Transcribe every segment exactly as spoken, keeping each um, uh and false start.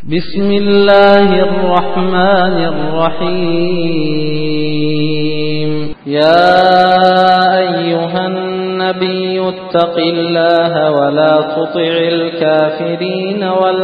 بسم الله الرحمن الرحيم. يا أيها النبي اتق الله ولا تطع الكافرين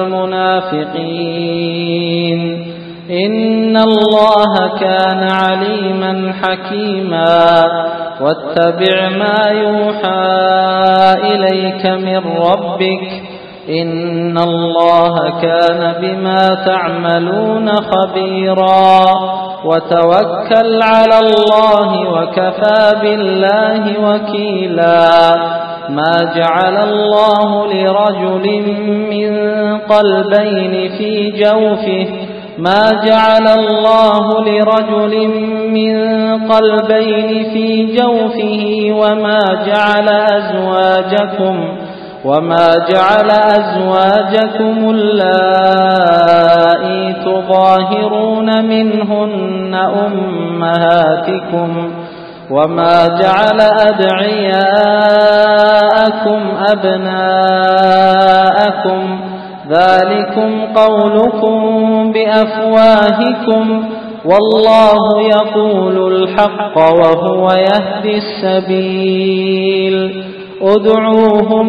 والمنافقين إن الله كان عليما حكيما. واتبع ما يوحى إليك من ربك إن الله كان بما تعملون خبيرا. وتوكل على الله وكفى بالله وكيلا. ما جعل الله لرجل من قلبين في جوفه ما جعل الله لرجل من قلبين في جوفه وما جعل أزواجكم وما جعل أزواجكم اللائي تظاهرون منهن أمهاتكم وما جعل أدعياءكم أبناءكم ذلكم قولكم بأفواهكم والله يقول الحق وهو يهدي السبيل. ادعوهم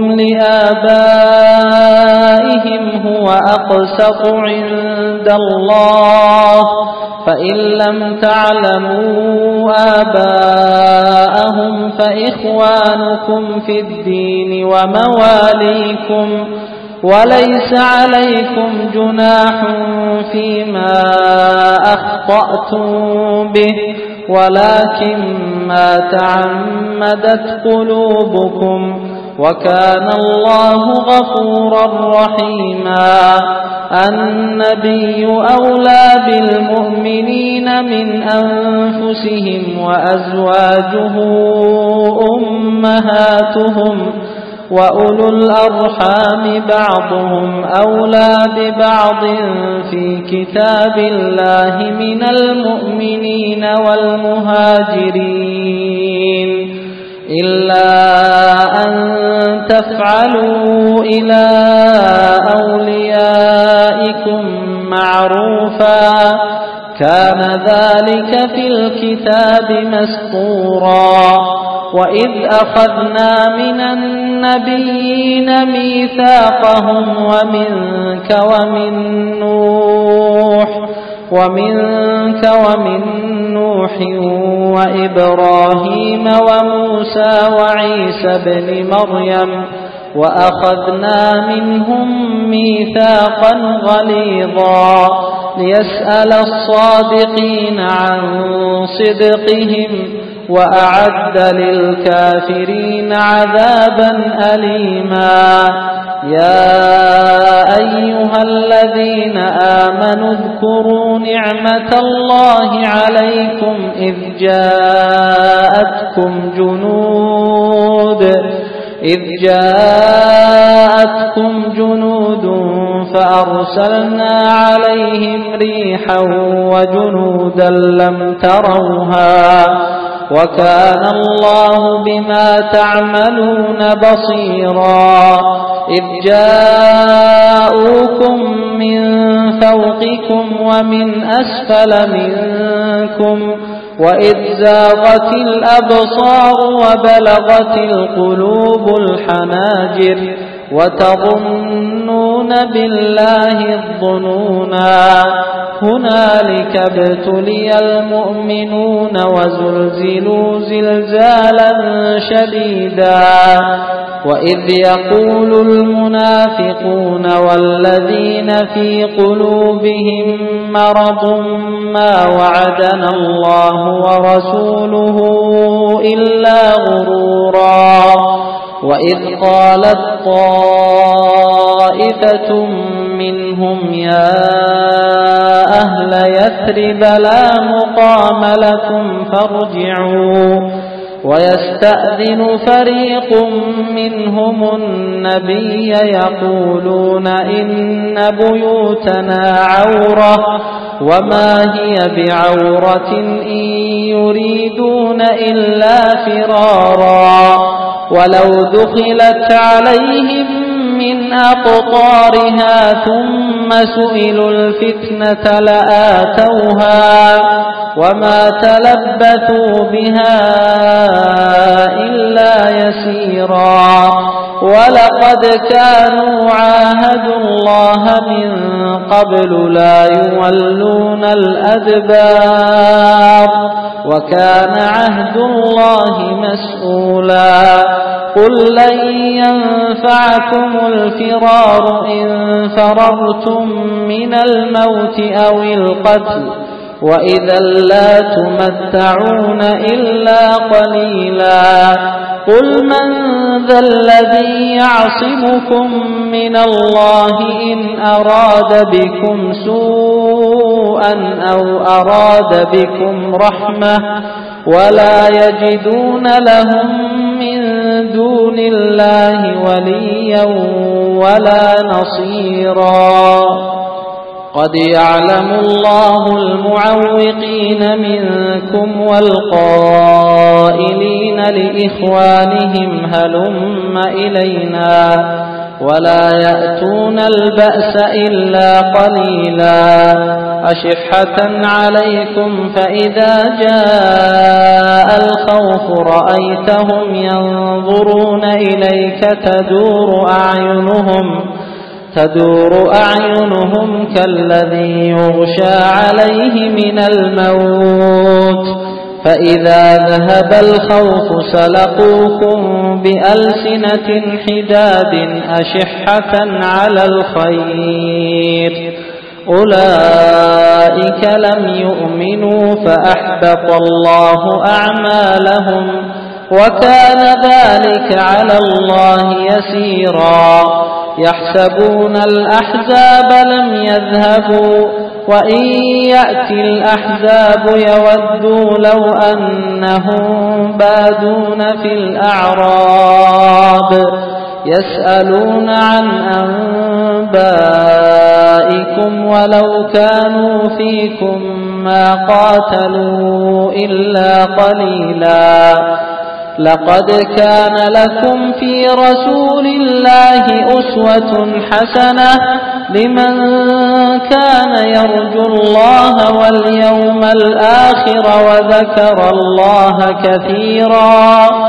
لآبائهم هو أقسط عند الله فإن لم تعلموا آباءهم فإخوانكم في الدين ومواليكم وليس عليكم جناح فيما أخطأتم به ولكن ما تعمدت قلوبكم وكان الله غفورا رحيما. النبي أولى بالمؤمنين من أنفسهم وأزواجه أمهاتهم وأولو الأرحام بعضهم أولى ببعض في كتاب الله من المؤمنين والمهاجرين إلا أن تفعلوا إلى أوليائكم معروفا كان ذلك في الكتاب مسطورا. وإذ أخذنا من النبيين ميثاقهم ومنك ومن نوح ومنك ومن نوح وإبراهيم وموسى وعيسى بن مريم وأخذنا منهم ميثاقا غليظا ليسأل الصادقين عن صدقهم وأعد للكافرين عذابا أليما. يا أيها الذين آمنوا اذكروا نعمة الله عليكم إذ جاءتكم جنود إذ جاءتكم جنود فأرسلنا عليهم ريحا وجنودا لم تروها وكان الله بما تعملون بصيرا. إذ جاءوكم من فوقكم ومن أسفل منكم وإذ زاغت الأبصار وبلغت القلوب الحناجر وتظنون بالله الظنونا. هنالك ابتلي المؤمنون وزلزلوا زلزالا شديدا. وإذ يقول المنافقون والذين في قلوبهم مرض ما وعدنا الله ورسوله إلا غرورا. وإذ قالت طائفة منهم يا أهل يثرب لا مقام لكم فارجعوا ويستأذن فريق منهم النبي يقولون إن بيوتنا عورة وما هي بعورة إن يريدون إلا فرارا ولو دخلت عليهم من أقطارها ثم سئلوا الفتنة لآتوها وما تلبثوا بها إلا يسيرا ولقد كانوا عاهدوا الله من قبل لا يولون الأدبار وكان عهد الله مسؤولا قل لن ينفعكم الفرار إن فررتم من الموت أو القتل وإذا لا تمتعون إلا قليلا قل من ذا الذي يعصمكم من الله إن أراد بكم سوءا أو أراد بكم رحمة ولا يجدون لهم من دون الله وليا ولا نصيرا قد يعلم الله المعوقين منكم والقائلين لإخوانهم هلم إلينا ولا يأتون البأس إلا قليلا أشحة عليكم فإذا جاء الخوف رأيتهم ينظرون إليك تدور أعينهم تدور أعينهم كالذي يغشى عليه من الموت فإذا ذهب الخوف سلقوكم بألسنة حداد أشحة على الخير أولئك لم يؤمنوا فأحبط الله أعمالهم وكان ذلك على الله يسيرا يحسبون الأحزاب لم يذهبوا وإن يأتي الأحزاب يودوا لو أنهم بادون في الأعراب يسألون عن أنبائكم ولو كانوا فيكم ما قاتلوا إلا قليلا لقد كان لكم في رسول الله أسوة حسنة لمن كان يرجو الله واليوم الآخر وذكر الله كثيرا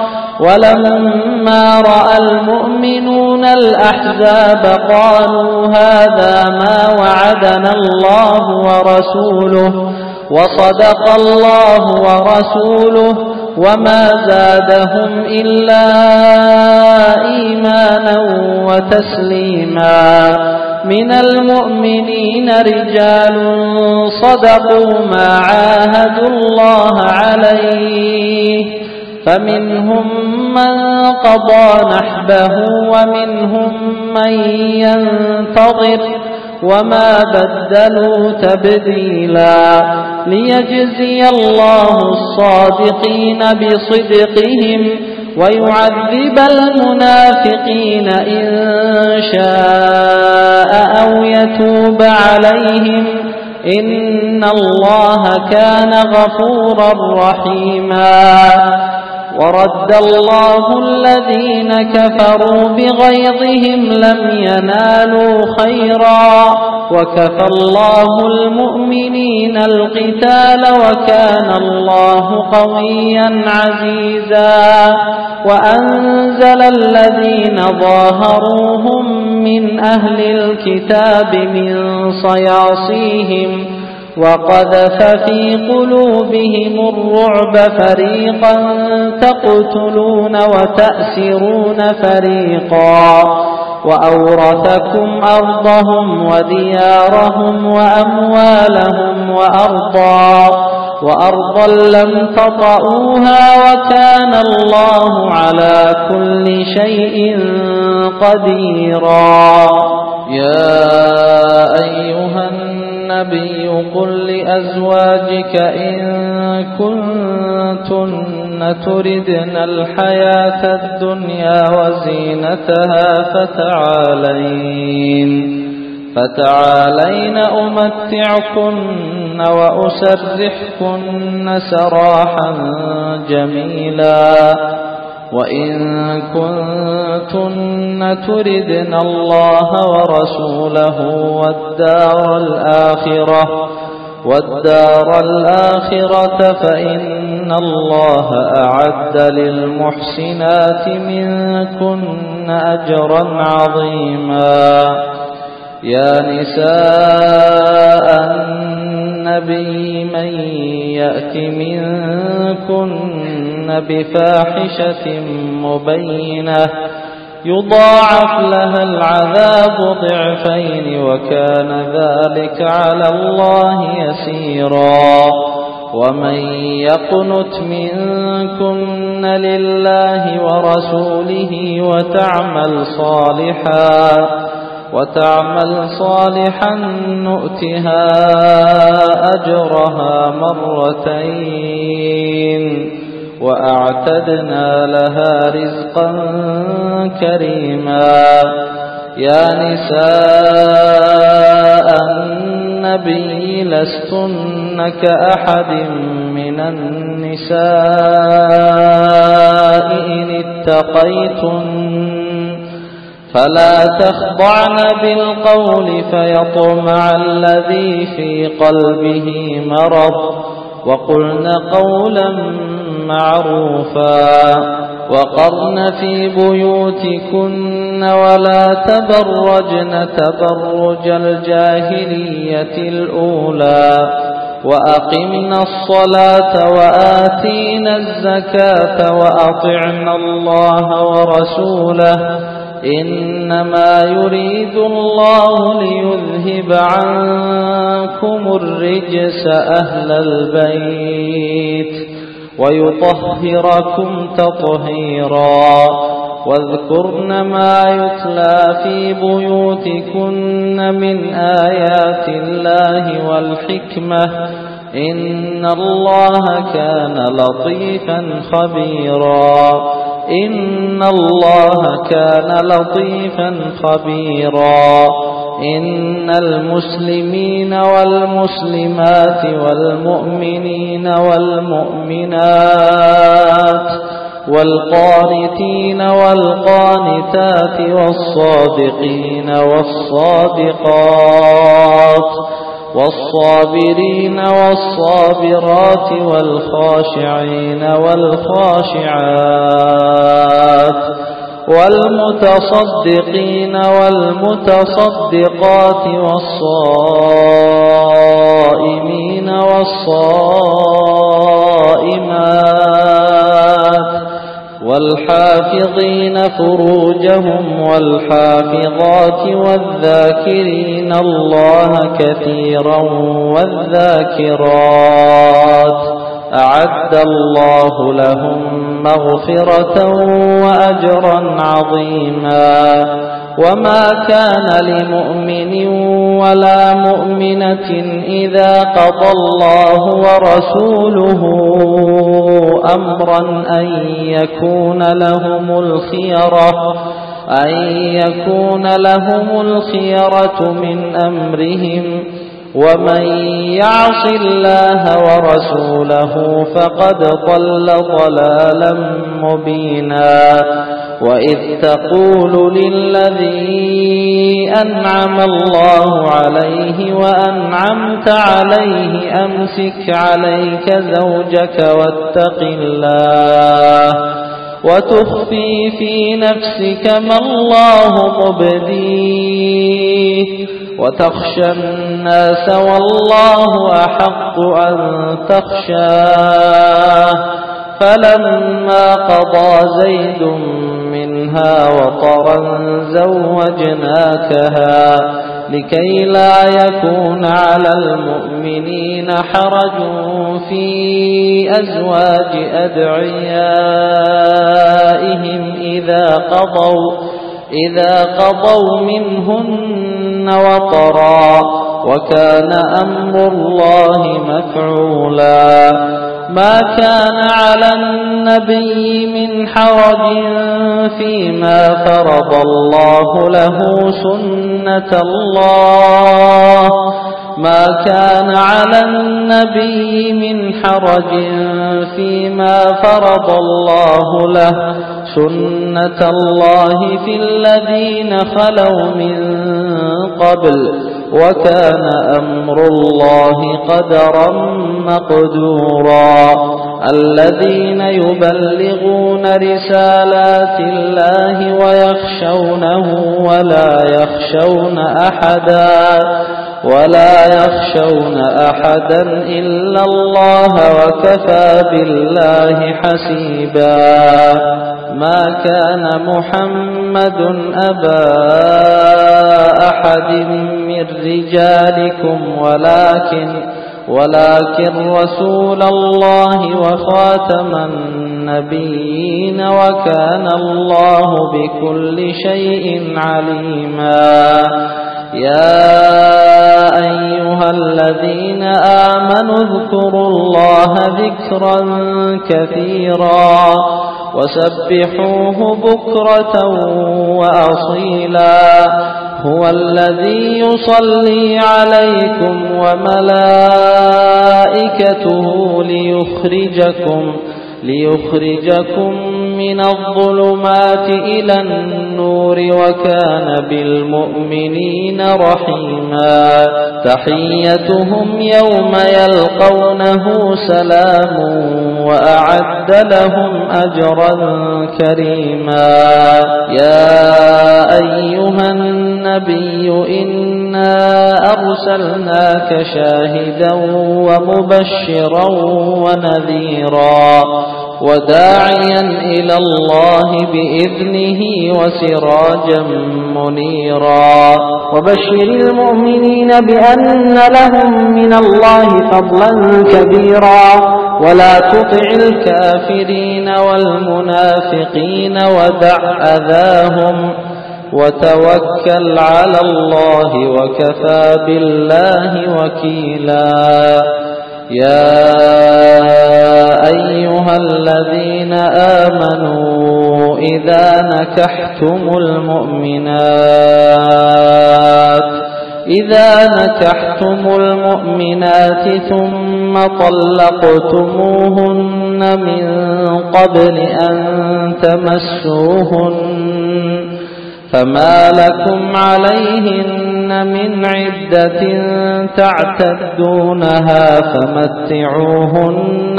ولما رأى المؤمنون الأحزاب قالوا هذا ما وعدنا الله ورسوله وصدق الله ورسوله وما زادهم إلا إيمانا وتسليما من المؤمنين رجال صدقوا ما عاهدوا الله عليه فمنهم من قضى نحبه ومنهم من ينتظر وما بدلوا تبديلا ليجزي الله الصادقين بصدقهم ويعذب المنافقين إن شاء أو يتوب عليهم إن الله كان غفورا رحيما ورد الله الذين كفروا بغيظهم لم ينالوا خيرا وكفى الله المؤمنين القتال وكان الله قويا عزيزا وأنزل الذين ظاهروهم من أهل الكتاب من صياصيهم وقذف في قلوبهم الرعب فريقا تقتلون وتأسرون فريقا وأورثكم أرضهم وديارهم وأموالهم وأرضا وأرضا لم تطئوها وكان الله على كل شيء قديرا يا أيها النبي قل لأزواجك إن كنتن تردن الحياة الدنيا وزينتها فتعالين فتعالين أمتعكن وأسرحكن سراحا جميلا وإن كنتن تردن الله ورسوله والدار الآخرة والدار الآخرة فإن الله أعد للمحسنات منكن أجرا عظيما. يا نساء النبي من يأت منكن بفاحشة مبينة يضاعف لها العذاب ضعفين وكان ذلك على الله يسيرا. ومن يقنت منكن لله ورسوله وتعمل صالحا وتعمل صالحا نؤتها أجرها مرتين وأعتدنا لها رزقا كريما. يا نساء النبي لستن كأحد من النساء إن اتقيتن فلا تخضعن بالقول فيطمع الذي في قلبه مرض وقلن قولا معروفا. وقرن في بيوتكن ولا تبرجن تبرج الجاهلية الأولى وأقمنا الصلاة وآتينا الزكاة وأطعنا الله ورسوله إنما يريد الله ليذهب عنكم الرجس أهل البيت ويطهركم تطهيرا. واذكرن ما يتلى في بيوتكن من آيات الله والحكمة إن الله كان لطيفا خبيرا. إن الله كان لطيفا خبيرا. إن المسلمين والمسلمات والمؤمنين والمؤمنات والقانتين والقانتات والصادقين والصادقات والصابرين والصابرات والخاشعين والخاشعات والمتصدقين والمتصدقات والصائمين والصائمات والحافظين فروجهم والحافظات والذاكرين الله كثيرا والذاكرات أعد الله لهم مغفرة وأجرا عظيما. وما كان لمؤمن ولا مؤمنة إذا قضى الله ورسوله أمرا أن يكون لهم الخيرة أن يكون لهم الخيرة من أمرهم ومن يعص الله ورسوله فقد ضل ضلالا مبينا. وإذ تقول للذي أنعم الله عليه وأنعمت عليه أمسك عليك زوجك واتق الله وتخفي في نفسك ما الله مبديه وتخشى الناس والله أحق أن تخشاه. فلما قضى زيد منها وطرا زوجناكها لكي لا يكون على المؤمنين حرج في أزواج أدعيائهم إذا قضوا إذا قضوا منهن وطرا وكان أمر الله مفعولا. ما كان على النبي من حرج فيما فرض الله له سنة الله ما كان على النبي من حرج فيما فرض الله له سنة الله في الذين خلوا من قبل وكان أمر الله قدرا مقدورا الذين يبلغون رسالات الله ويخشونه ولا يخشون أحدا ولا يخشون أحدا إلا الله وكفى بالله حسيبا ما كان محمد أبا أحد من رجالكم ولكن ولكن رسول الله وخاتم النبيين وكان الله بكل شيء عليما يا أيها الذين آمنوا اذكروا الله ذكرا كثيرا وسبحوه بكرة وأصيلا هو الذي يصلي عليكم وملائكته ليخرجكم ليخرجكم من الظلمات إلى النور وكان بالمؤمنين رحيما تحيتهم يوم يلقونه سلام وأعد لهم أجرا كريما يا أيها النبي إنا أرسلناك شاهدا ومبشرا ونذيرا وداعيا إلى الله بإذنه وسراجا منيرا وبشر المؤمنين بأن لهم من الله فضلا كبيرا ولا تطع الكافرين والمنافقين ودع أذاهم وتوكل على الله وكفى بالله وكيلا يا أيها الذين آمنوا إذا نكحتم المؤمنات إذا نكحتم المؤمنات ثم طلقتموهن من قبل أن تمسوهن فما لكم عليهن من عدة تعتدونها فمتعوهن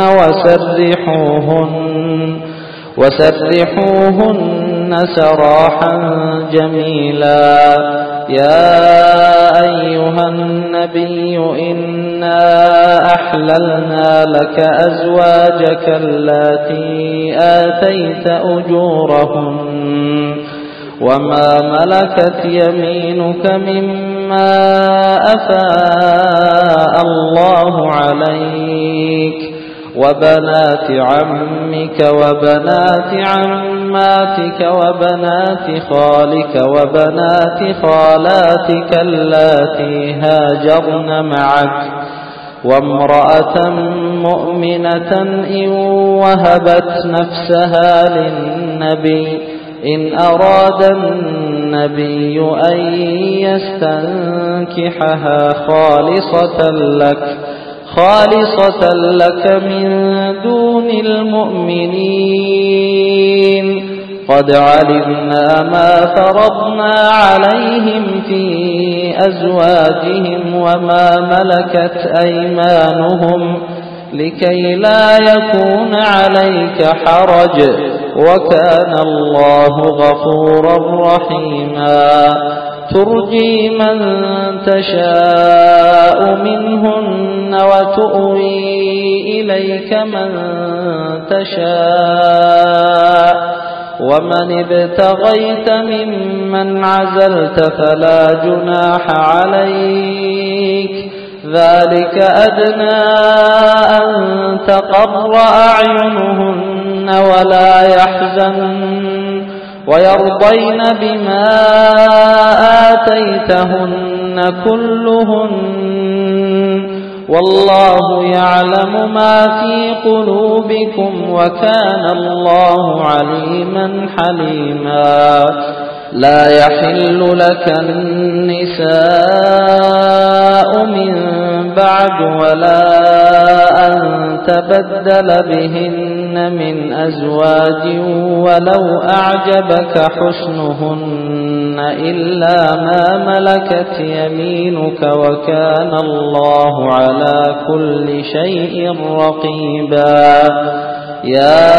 وسرحوهن وسرحوهن سراحا جميلا يا أيها النبي إنا أحللنا لك أزواجك اللاتي آتيت أجورهن وما ملكت يمينك مما أفاء الله عليك وبنات عمك وبنات عماتك وبنات خالك وبنات خالاتك اللاتي هاجرن معك وامرأة مؤمنة إن وهبت نفسها للنبي إن أراد النبي أن يستنكحها خالصة لك خالصة لك من دون المؤمنين قد علمنا ما فرضنا عليهم في أزواجهم وما ملكت أيمانهم لكي لا يكون عليك حرج وكان الله غفورا رحيما ترجي من تشاء منهن وتؤوي إليك من تشاء ومن ابتغيت ممن عزلت فلا جناح عليك ذلك أدنى أن تقر أعينهن ولا يحزن ويرضين بما آتيتهن كلهن والله يعلم ما في قلوبكم وكان الله عليما حليما. لا يحل لك النساء النساء من بعد ولا أن تبدل بهن من أزواج ولو أعجبك حسنهن إلا ما ملكت يمينك وكان الله على كل شيء رقيبا. يا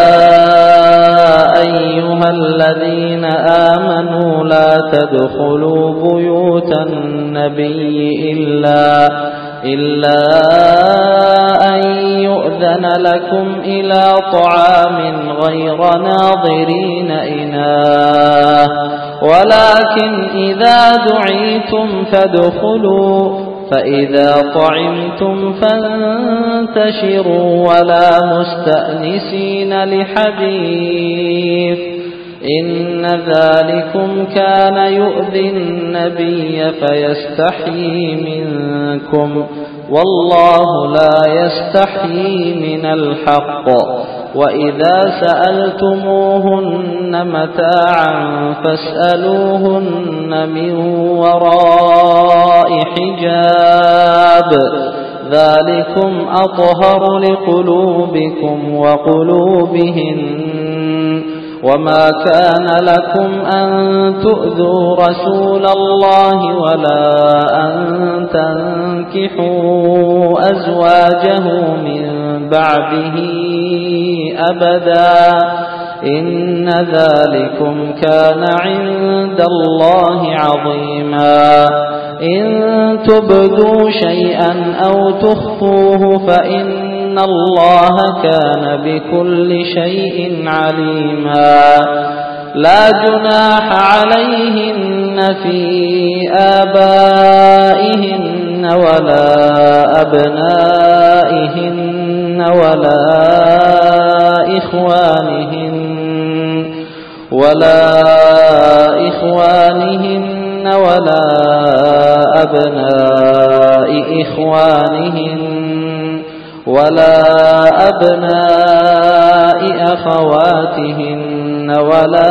أيها الذين آمنوا لا تدخلوا بيوت النبي إلا, إلا أن يؤذن لكم إلى طعام غير ناظرين إناه ولكن إذا دعيتم فادخلوا فإذا طعمتم فانتشروا ولا مستأنسين لحديث إن ذلكم كان يؤذي النبي فيستحيي منكم والله لا يستحيي من الحق. وإذا سألتموهن متاعا فاسألوهن من وراء حجاب ذلكم أطهر لقلوبكم وقلوبهن. وما كان لكم أن تؤذوا رسول الله ولا أن تنكحوا أزواجه من بعده أبدا إن ذلكم كان عند الله عظيما. إن تبدوا شيئا أو تخفوه فإن الله كان بكل شيء عليما. لا جناح عليهن في آبائهن ولا أبنائهن ولا إخوانهن ولا إخوانهن ولا أبناء إخوانهن ولا أبناء أخواتهن ولا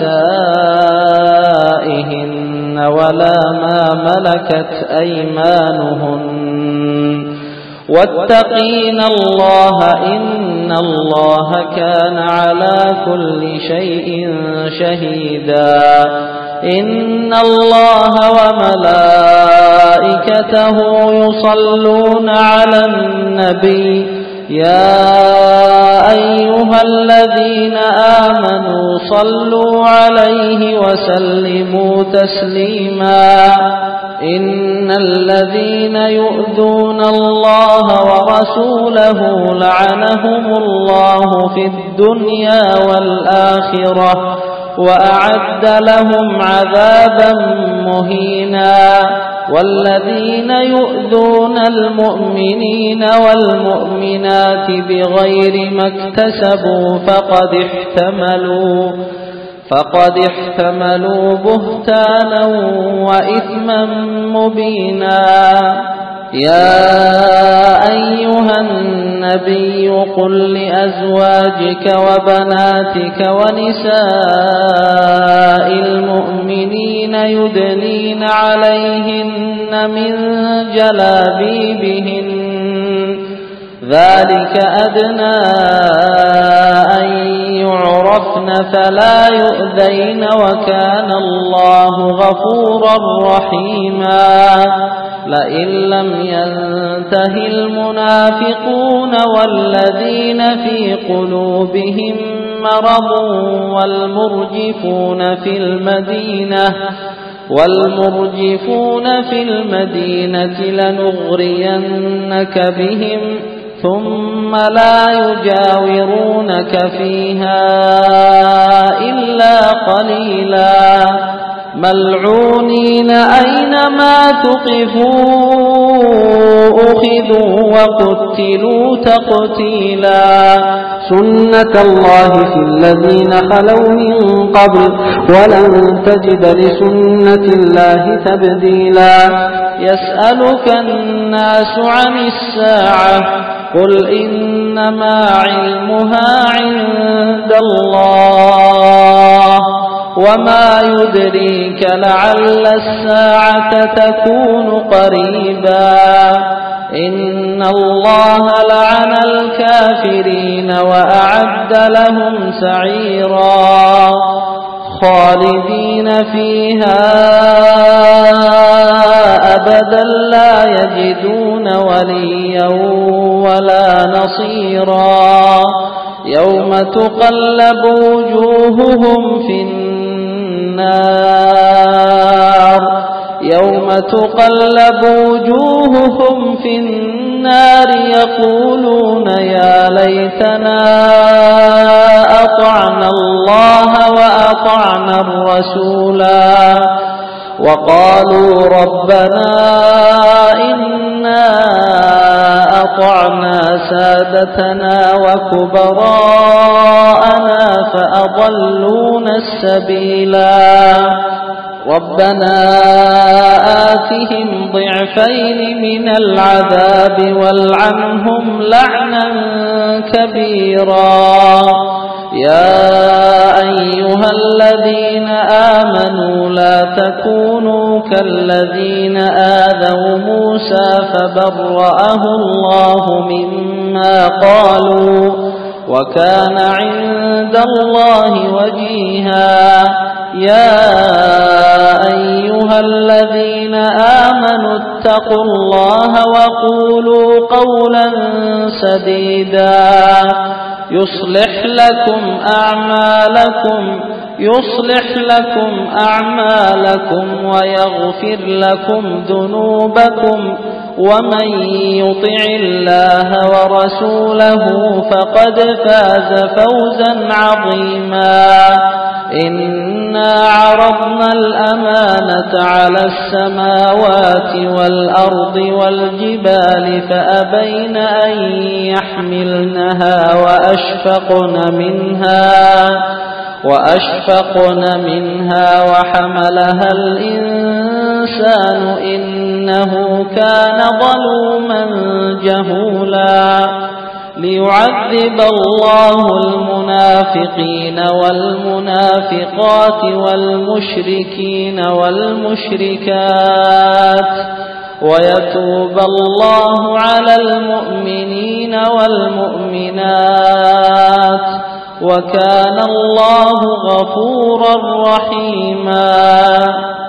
نسائهن ولا ما ملكت أيمانهن واتقين الله إن الله كان على كل شيء شهيدا. إن الله وملائكته يصلون على النبي يا أيها الذين آمنوا صلوا عليه وسلموا تسليما. إن الذين يؤذون الله ورسوله لعنهم الله في الدنيا والآخرة وأعد لهم عذابا مهينا. والذين يؤذون المؤمنين والمؤمنات بغير ما اكتسبوا فقد احتملوا فقد احتملوا بهتانا وإثما مبينا. يا أيها النبي قل لأزواجك وبناتك ونساء المؤمنين يدنين عليهن من جلابيبهن ذلك أدنى أن يعرفن فلا يؤذين وكان الله غفورا رحيما. لئن لم ينته المنافقون والذين في قلوبهم مرض والمرجفون في المدينة والمرجفون في المدينة لنغرينك بهم ثم لا يجاورونك فيها إلا قليلا ملعونين أينما تقفوا أخذوا وقتلوا تقتيلا. سنة الله في الذين خلوا من قبل ولن تجد لسنة الله تبديلا. يسألك الناس عن الساعة قل إنما علمها عند الله وما يدريك لعل الساعة تكون قريبا إن الله لعن الكافرين وأعد لهم سعيرا خالدين فيها أبدا لا يجدون وليا ولا نصيرا يوم تقلب وجوههم في النار يوم تقلب وجوههم في النار يقولون يا ليتنا أطعنا الله وأطعنا الرسولا وقالوا ربنا إنا أطعنا سادتنا وكبراءنا فأضلونا السبيلا ربنا آتهم ضعفين من العذاب والعنهم لعنا كبيرا يا أيها الذين آمنوا لا تكونوا كالذين آذوا موسى فبرأه الله مما قالوا وكان عند الله وجيها يا أيها الذين آمنوا اتقوا الله وقولوا قولا سديدا يصلح لكم أعمالكم يصلح لكم أعمالكم ويغفر لكم ذنوبكم ومن يطع الله ورسوله فقد فاز فوزا عظيما إنا عرضنا الأمانة على السماوات والأرض والجبال فأبين أن يحملنها وأشفقن منها وأشفقن منها وحملها الإنسان إنه كان ظلوما جهولا ليعذب الله المنافقين والمنافقات والمشركين والمشركات ويتوب الله على المؤمنين والمؤمنات وكان الله غفورا رحيما.